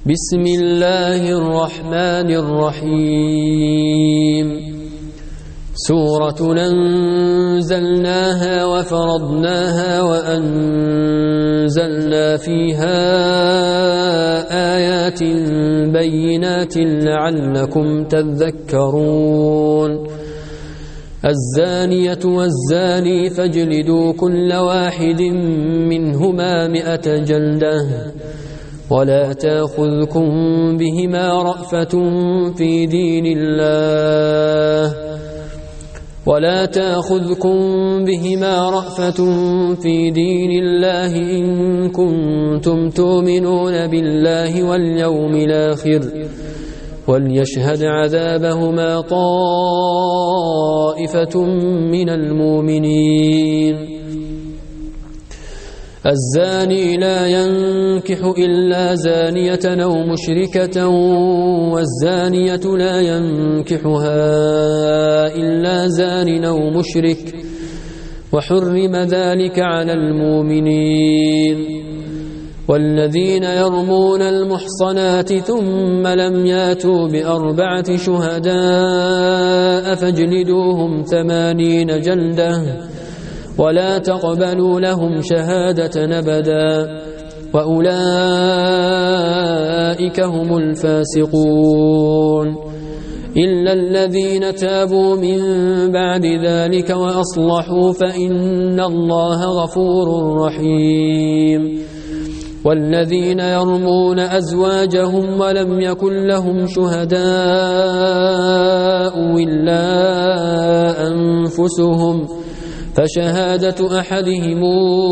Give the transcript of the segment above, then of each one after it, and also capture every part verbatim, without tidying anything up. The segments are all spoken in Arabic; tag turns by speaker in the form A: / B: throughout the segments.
A: بسم الله الرحمن الرحيم سورة أنزلناها وفرضناها وأنزلنا فيها آيات بينات لعلكم تذكرون الزانية والزاني فاجلدوا كل واحد منهما مئة جلدة ولا تأخذكم بهما رأفة في دين الله ولا تأخذكم بهما رأفة في دين الله إن كنتم تؤمنون بالله واليوم الآخر وليشهد عذابهما طائفة من المؤمنين الزاني لا ينكح إلا زانية أو مشركة والزانية لا ينكحها إلا زان أو مشرك وحرم ذلك على المؤمنين والذين يرمون المحصنات ثم لم ياتوا بأربعة شهداء فاجلدوهم ثمانين جلدة ولا تقبلوا لهم شهادة أبدا وأولئك هم الفاسقون إلا الذين تابوا من بعد ذلك وأصلحوا فإن الله غفور رحيم والذين يرمون أزواجهم ولم يكن لهم شهداء إلا أنفسهم فشهادة أحدهم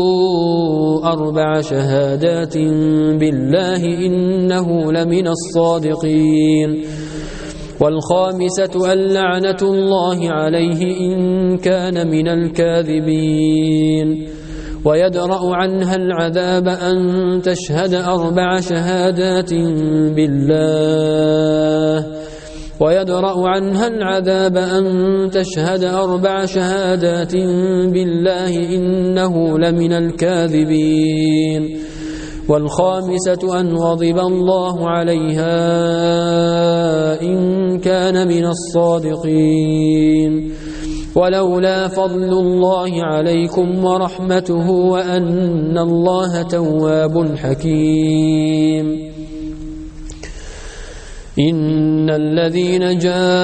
A: أربع شهادات بالله إنه لمن الصادقين والخامسة اللعنة الله عليه إن كان من الكاذبين ويدرأ عنها العذاب أن تشهد أربع شهادات بالله ويدرأ عنها العذاب أن تشهد أربع شهادات بالله إنه لمن الكاذبين والخامسة أن غضب الله عليها إن كان من الصادقين ولولا فضل الله عليكم ورحمته وأن الله تواب حكيم إن الذين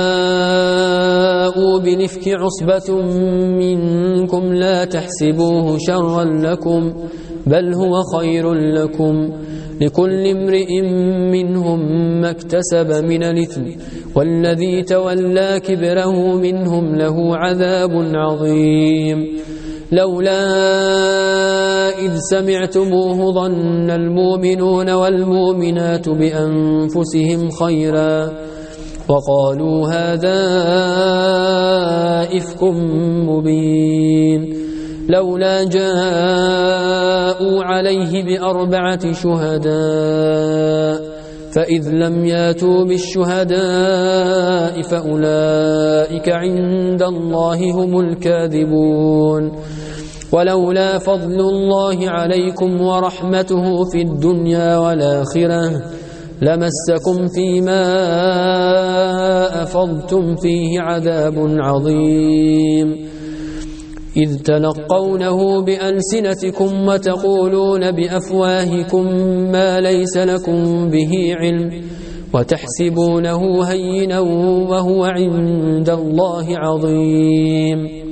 A: جاءوا بالإفك عصبة منكم لا تحسبوه شرا لكم بل هو خير لكم لكل امرئ منهم ما اكتسب من الإثم والذي تولى كبره منهم له عذاب عظيم لولا إذ سمعتموه ظن المؤمنون والمؤمنات بأنفسهم خيرا وقالوا هذا إفك مبين لولا جاءوا عليه بأربعة شهداء فإذ لم ياتوا بالشهداء فأولئك عند الله هم الكاذبون ولولا فضل الله عليكم ورحمته في الدنيا والآخرة لمسكم فيما أفضتم فيه عذاب عظيم إذ تلقونه بألسنتكم وتقولون بأفواهكم ما ليس لكم به علم وتحسبونه هينا وهو عند الله عظيم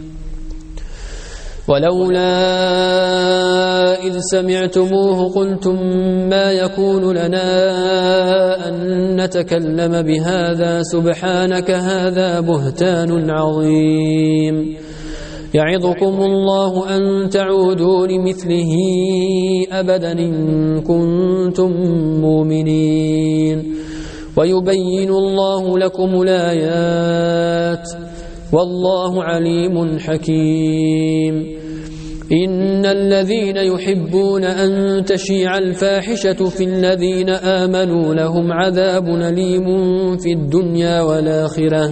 A: ولولا إذ سمعتموه قلتم ما يكون لنا أن نتكلم بهذا سبحانك هذا بهتان عظيم يعظكم الله أن تعودوا لمثله أبدا إن كنتم مؤمنين ويبين الله لكم الآيات والله عليم حكيم إن الذين يحبون أن تشيع الفاحشة في الذين آمنوا لهم عذاب أليم في الدنيا والآخرة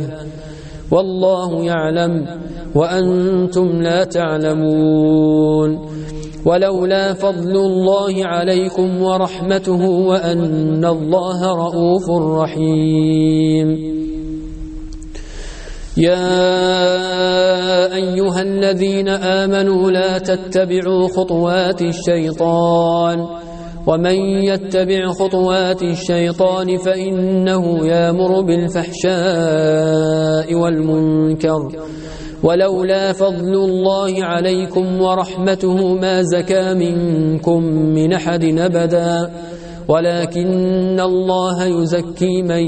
A: والله يعلم وأنتم لا تعلمون ولولا فضل الله عليكم ورحمته وأن الله رؤوف رحيم. يا أيها الذين آمنوا لا تتبعوا خطوات الشيطان ومن يتبع خطوات الشيطان فإنه يأمر بالفحشاء والمنكر ولولا فضل الله عليكم ورحمته ما زكى منكم من أحد أبدا ولكن الله يزكي من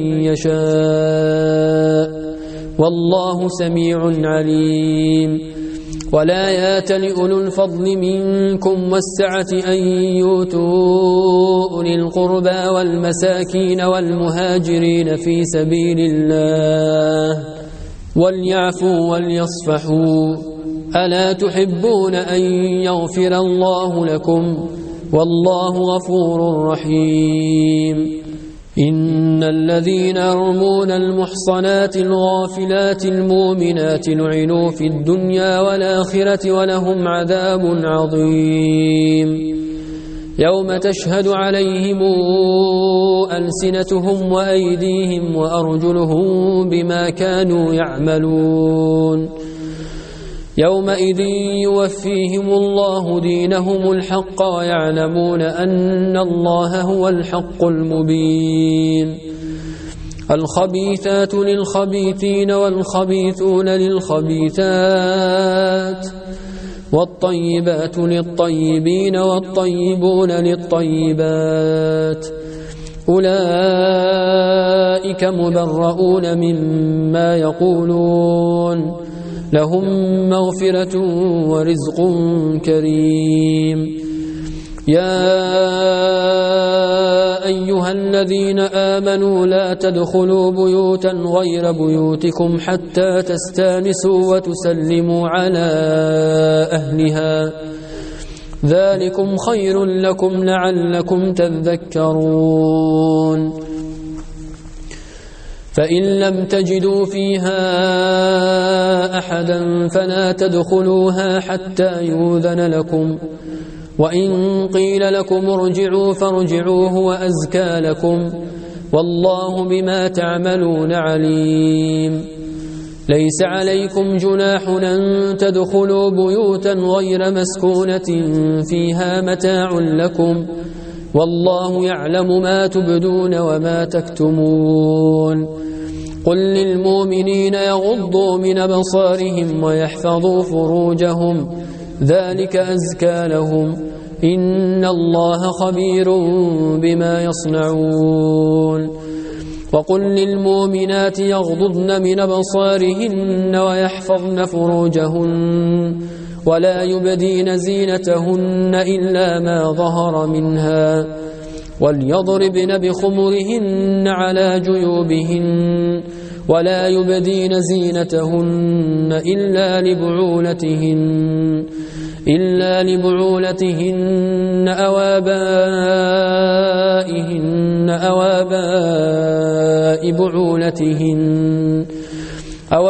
A: يشاء والله سميع عليم. ولا يأتل أولو الفضل منكم والسعة أن يؤتوا أولي القربى والمساكين والمهاجرين في سبيل الله وليعفوا وليصفحوا ألا تحبون أن يغفر الله لكم والله غفور رحيم. إن الذين يرمون المحصنات الغافلات المؤمنات لعنوا في الدنيا والآخرة ولهم عذاب عظيم. يوم تشهد عليهم ألسنتهم وأيديهم وأرجلهم بما كانوا يعملون يومئذ يوفيهم الله دينهم الحق ويعلمون أن الله هو الحق المبين. الخبيثات للخبيثين والخبيثون للخبيثات والطيبات للطيبين والطيبون للطيبات أولئك مبرؤون مما يقولون لهم مغفرة ورزق كريم. يا أيها الذين آمنوا لا تدخلوا بيوتا غير بيوتكم حتى تستانسوا وتسلموا على أهلها ذلكم خير لكم لعلكم تذكرون. فإن لم تجدوا فيها أحدا فلا تدخلوها حتى يؤذن لكم وإن قيل لكم ارجعوا فارجعوا هو أزكى لكم والله بما تعملون عليم. ليس عليكم جناح أن تدخلوا بيوتا غير مسكونة فيها متاع لكم والله يعلم ما تبدون وما تكتمون. قل للمؤمنين يغضوا من أبصارهم ويحفظوا فروجهم ذلك أزكى لهم إن الله خبير بما يصنعون. وقل للمؤمنات يغضضن من أبصارهن ويحفظن فروجهن ولا يبدين زينتهن إلا ما ظهر منها وليضربن بخمرهن على جيوبهن ولا يبدين زينتهن إلا لبعولتهن إلا لبعولتهن أو آبائهن أو آباء بعولتهن أو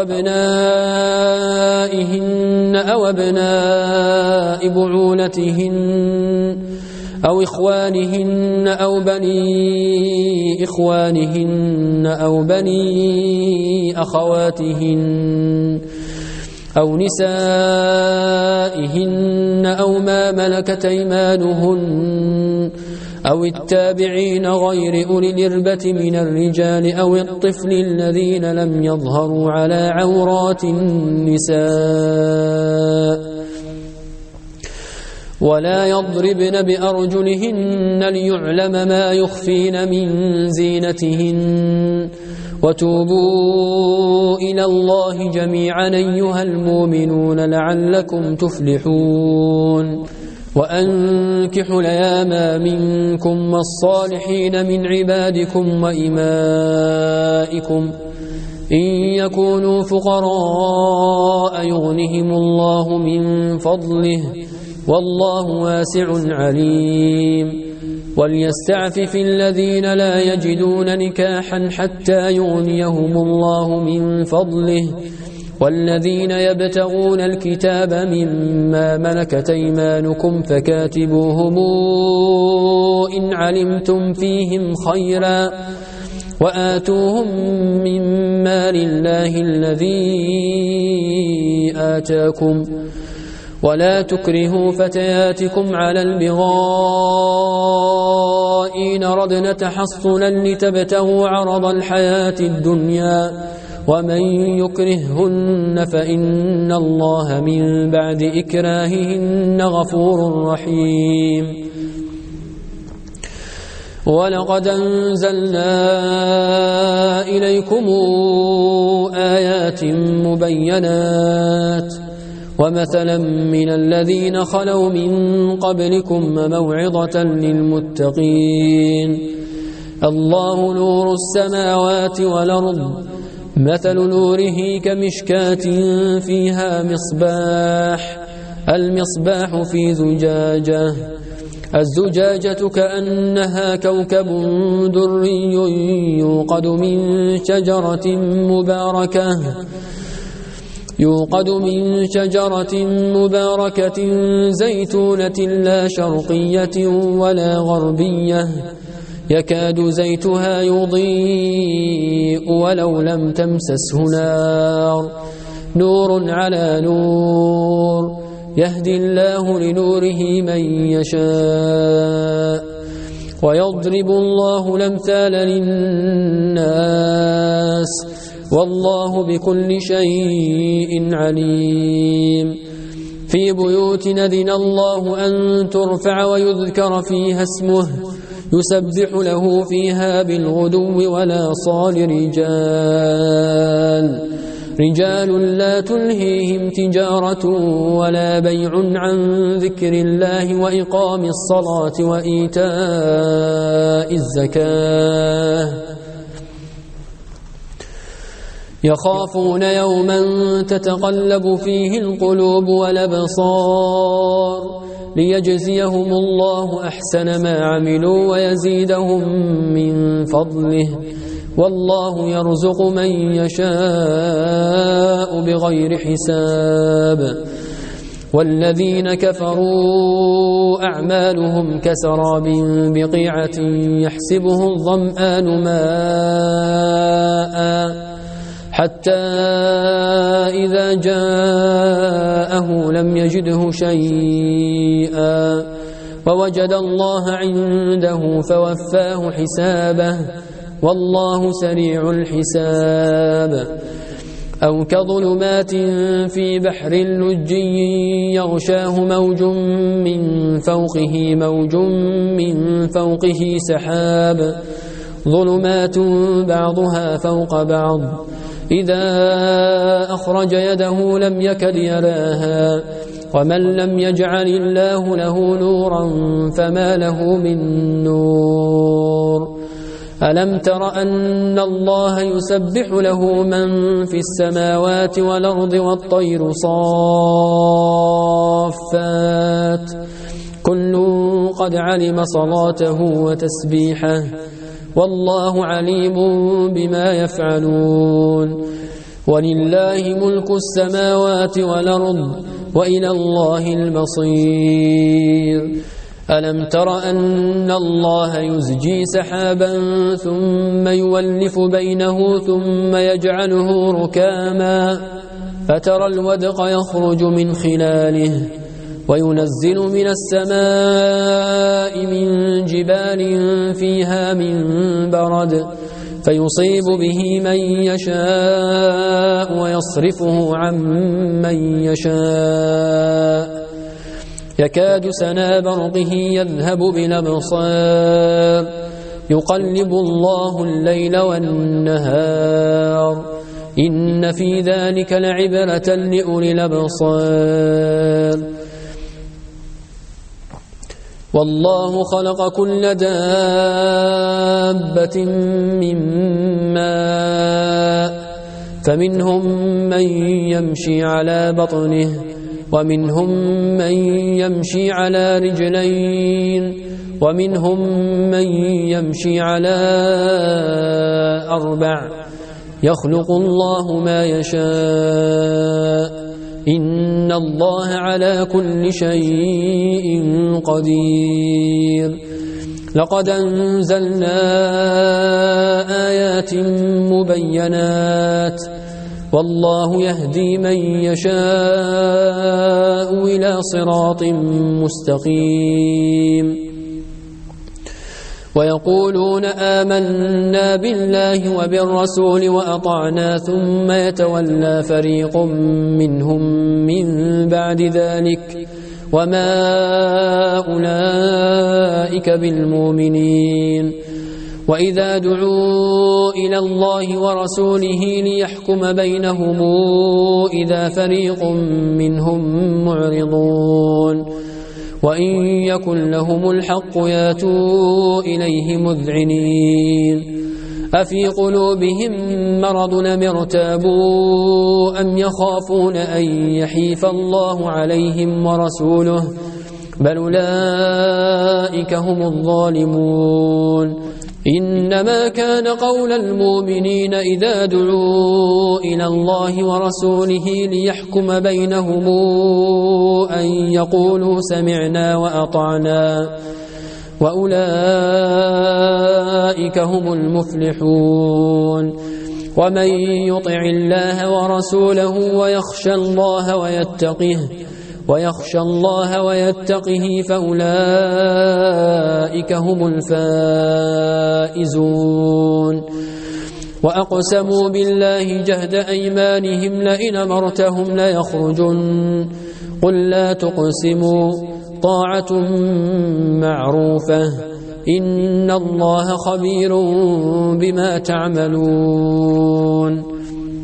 A: أبنائهن أو أبناء بعولتهن أو إخوانهن أو بني إخوانهن أو بني أخواتهن أو نسائهن أو ما ملكت أيمانهن أو التابعين غير أولي الإربة من الرجال أو الطفل الذين لم يظهروا على عورات النساء ولا يضربن بأرجلهن ليعلم ما يخفين من زينتهن وتوبوا إلى الله جميعا أيها المؤمنون لعلكم تفلحون. وأنكحوا الأيام منكم والصالحين من عبادكم وإمائكم إن يكونوا فقراء يغنهم الله من فضله والله واسع عليم. وليستعفف الذين لا يجدون نكاحا حتى يغنيهم الله من فضله والذين يبتغون الكتاب مما ملكت أيمانكم فكاتبوهم إن علمتم فيهم خيرا وآتوهم مما لله الذي آتاكم ولا تكرهوا فتياتكم على البغاء إن ردن تحصنا لتبتغوا عرض الحياة الدنيا ومن يكرههن فإن الله من بعد إكراههن غفور رحيم ولقد أنزلنا إليكم آيات مبينات ومثلا من الذين خلوا من قبلكم موعظة للمتقين الله نور السماوات والأرض مثل نوره كمشكاة فيها مصباح المصباح في زجاجة الزجاجة كأنها كوكب دري يوقد من شجرة مباركة يوقد من شجرة مباركة زيتونة لا شرقية ولا غربية يكاد زيتها يضيء ولو لم تمسسه نار نور على نور يهدي الله لنوره من يشاء ويضرب الله الأمثال للناس والله بكل شيء عليم في بيوت أذن الله أن ترفع ويذكر فيها اسمه يسبح له فيها بالغدو والآصال رجال رجال لا تلهيهم تجارة ولا بيع عن ذكر الله وإقام الصلاة وإيتاء الزكاة يخافون يوما تتقلب فيه القلوب والأبصار ليجزيهم الله أحسن ما عملوا ويزيدهم من فضله والله يرزق من يشاء بغير حساب والذين كفروا أعمالهم كسراب بقيعة يحسبه الظمآن ماء حتى إذا جاءه لم يجده شيئا ووجد الله عنده فوفاه حسابه والله سريع الحساب أو كظلمات في بحر لجي يغشاه موج من فوقه موج من فوقه سحاب ظلمات بعضها فوق بعض إذا أخرج يده لم يكد يراها ومن لم يجعل الله له نورا فما له من نور ألم تر أن الله يسبح له من في السماوات والأرض والطير صافات كل قد علم صلاته وتسبيحه والله عليم بما يفعلون ولله ملك السماوات والأرض وإلى الله المصير ألم تر أن الله يزجي سحابا ثم يولف بينه ثم يجعله ركاما فترى الودق يخرج من خلاله وينزل من السماء من جبال فيها من برد فيصيب به من يشاء ويصرفه عن من يشاء يكاد سنا برقه يذهب بالأبصار يقلب الله الليل والنهار إن في ذلك لعبرة لأولي الأبصار والله خلق كل دابة من ماء فمنهم من يمشي على بطنه ومنهم من يمشي على رجلين ومنهم من يمشي على أربع يخلق الله ما يشاء إن الله على كل شيء قدير لقد أنزلنا آيات مبينات والله يهدي من يشاء إلى صراط مستقيم ويقولون آمنا بالله وبالرسول وأطعنا ثم يتولى فريق منهم من بعد ذلك وما أولئك بالمؤمنين وإذا دعوا إلى الله ورسوله ليحكم بينهم إذا فريق منهم معرضون وإن يكن لهم الحق ياتوا إليه مذعنين أفي قلوبهم مرض أم ارتابوا أم يخافون أن يحيف الله عليهم ورسوله بل أولئك هم الظالمون إنما كان قول المؤمنين إذا دعوا إلى الله ورسوله ليحكم بينهم أن يقولوا سمعنا وأطعنا وأولئك هم المفلحون ومن يطع الله ورسوله ويخشى الله ويتقه ويخشى الله ويتقه فأولئك هم الفائزون وأقسموا بالله جهد أيمانهم لئن أمرتهم ليخرجن قل لا تقسموا طاعة معروفة إن الله خبير بما تعملون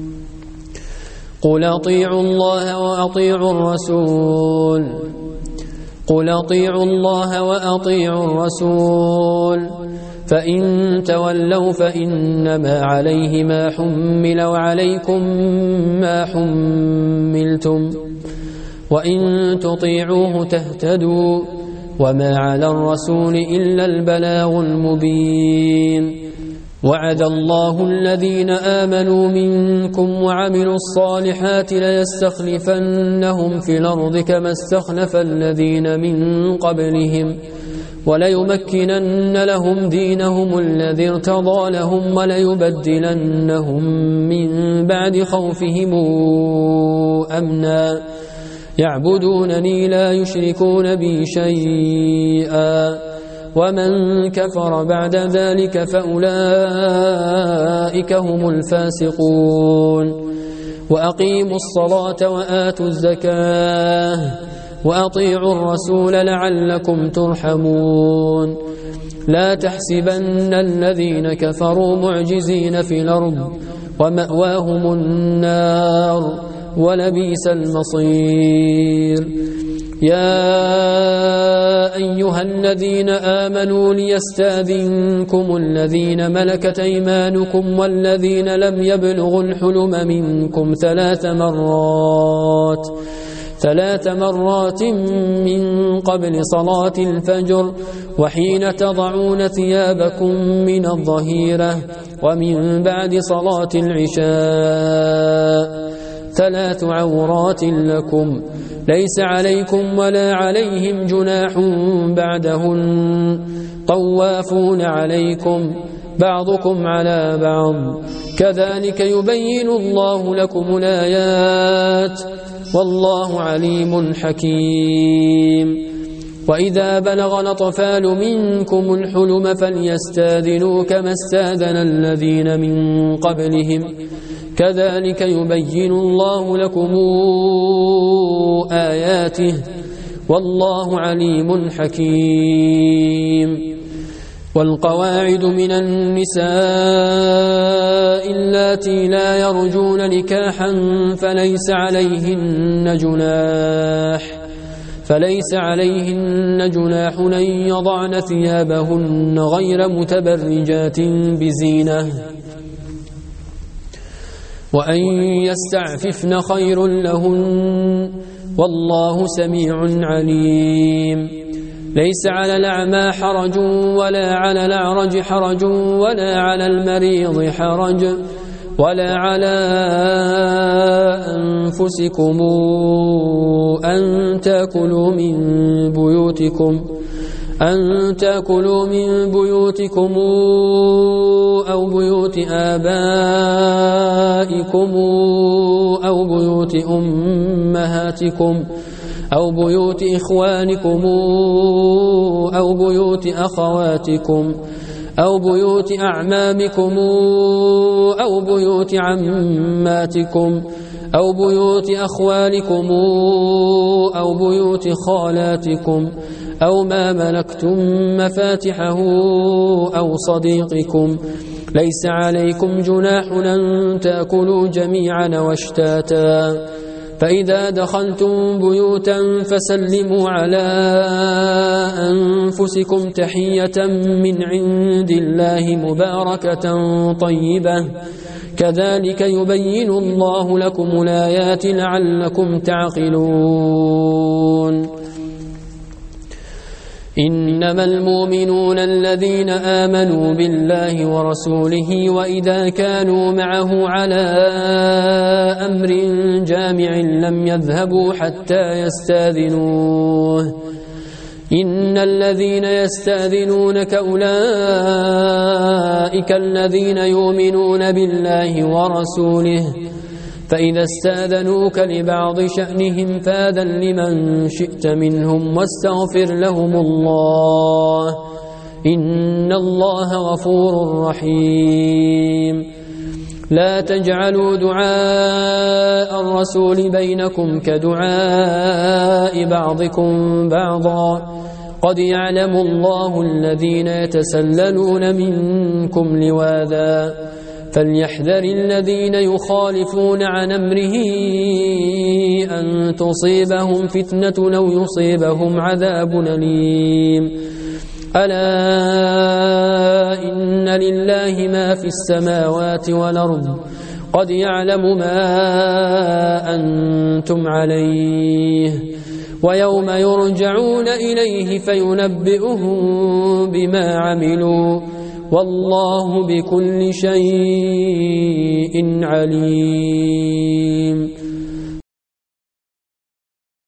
A: قل أطيعوا الله وأطيعوا الرسول قل أطيعوا الله وأطيعوا الرسول فإن تولوا فإنما عليه ما حمل وعليكم ما حملتم وإن تطيعوه تهتدوا وما على الرسول إلا البلاغ المبين وعد الله الذين آمنوا منكم وعملوا الصالحات ليستخلفنهم في الأرض كما استخلف الذين من قبلهم وليمكنن لهم دينهم الذي ارتضى لهم وليبدلنهم من بعد خوفهم أمنا يعبدونني لا يشركون بي شيئا ومن كفر بعد ذلك فأولئك هم الفاسقون وأقيموا الصلاة وآتوا الزكاة وأطيعوا الرسول لعلكم ترحمون لا تحسبن الذين كفروا معجزين في الأرض ومأواهم النار ولبئس المصير يا أيها الذين آمنوا ليستاذنكم الذين ملكت أيمانكم والذين لم يبلغوا الحلم منكم ثلاث مرات ثلاث مرات من قبل صلاة الفجر وحين تضعون ثيابكم من الظهيرة ومن بعد صلاة العشاء ثلاث عورات لكم ليس عليكم ولا عليهم جناح بعدهن طوافون عليكم بعضكم على بعض كذلك يبين الله لكم الآيات والله عليم حكيم وإذا بلغ الأطفال منكم الحلم فليستاذنوا كما استاذن الذين من قبلهم كذلك يبين الله لكم آياته والله عليم حكيم والقواعد من النساء اللاتي لا يرجون نكاحا فليس عليهن جناح فليس عليهن جناح أن يضعن ثيابهن غير متبرجات بزينة وأن يستعففن خير لهن والله سميع عليم ليس على الأعمى حرج ولا على الأعرج حرج ولا على المريض حرج ولا على أنفسكم أن تأكلوا من بيوتكم أن تأكلوا من بيوتكم أو بيوت آبائكم أو بيوت أمهاتكم أو بيوت إخوانكم أو بيوت أخواتكم أو بيوت أعمامكم أو بيوت عماتكم أو بيوت أخوالكم أو بيوت خالاتكم أو ما ملكتم مفاتحه أو صديقكم. ليس عليكم جناح أن تأكلوا جميعا واشتاتا. فإذا دخلتم بيوتا فسلموا على أنفسكم تحية من عند الله مباركة طيبة كذلك يبين الله لكم الآيات لعلكم تعقلون. إنما المؤمنون الذين آمنوا بالله ورسوله وإذا كانوا معه على أمر جامع لم يذهبوا حتى يستاذنوه. إن الذين يستاذنونك أولئك الذين يؤمنون بالله ورسوله فإذا استاذنوك لبعض شأنهم فاذن لمن شئت منهم واستغفر لهم الله إن الله غفور رحيم. لا تجعلوا دعاء الرسول بينكم كدعاء بعضكم بعضا قد يعلم الله الذين يتسللون منكم لواذا فليحذر الذين يخالفون عن أمره أن تصيبهم فتنة أو يصيبهم عذاب أليم. ألا إن لله ما في السماوات والأرض قد يعلم ما أنتم عليه ويوم يرجعون إليه فينبئهم بما عملوا والله بكل شيء عليم.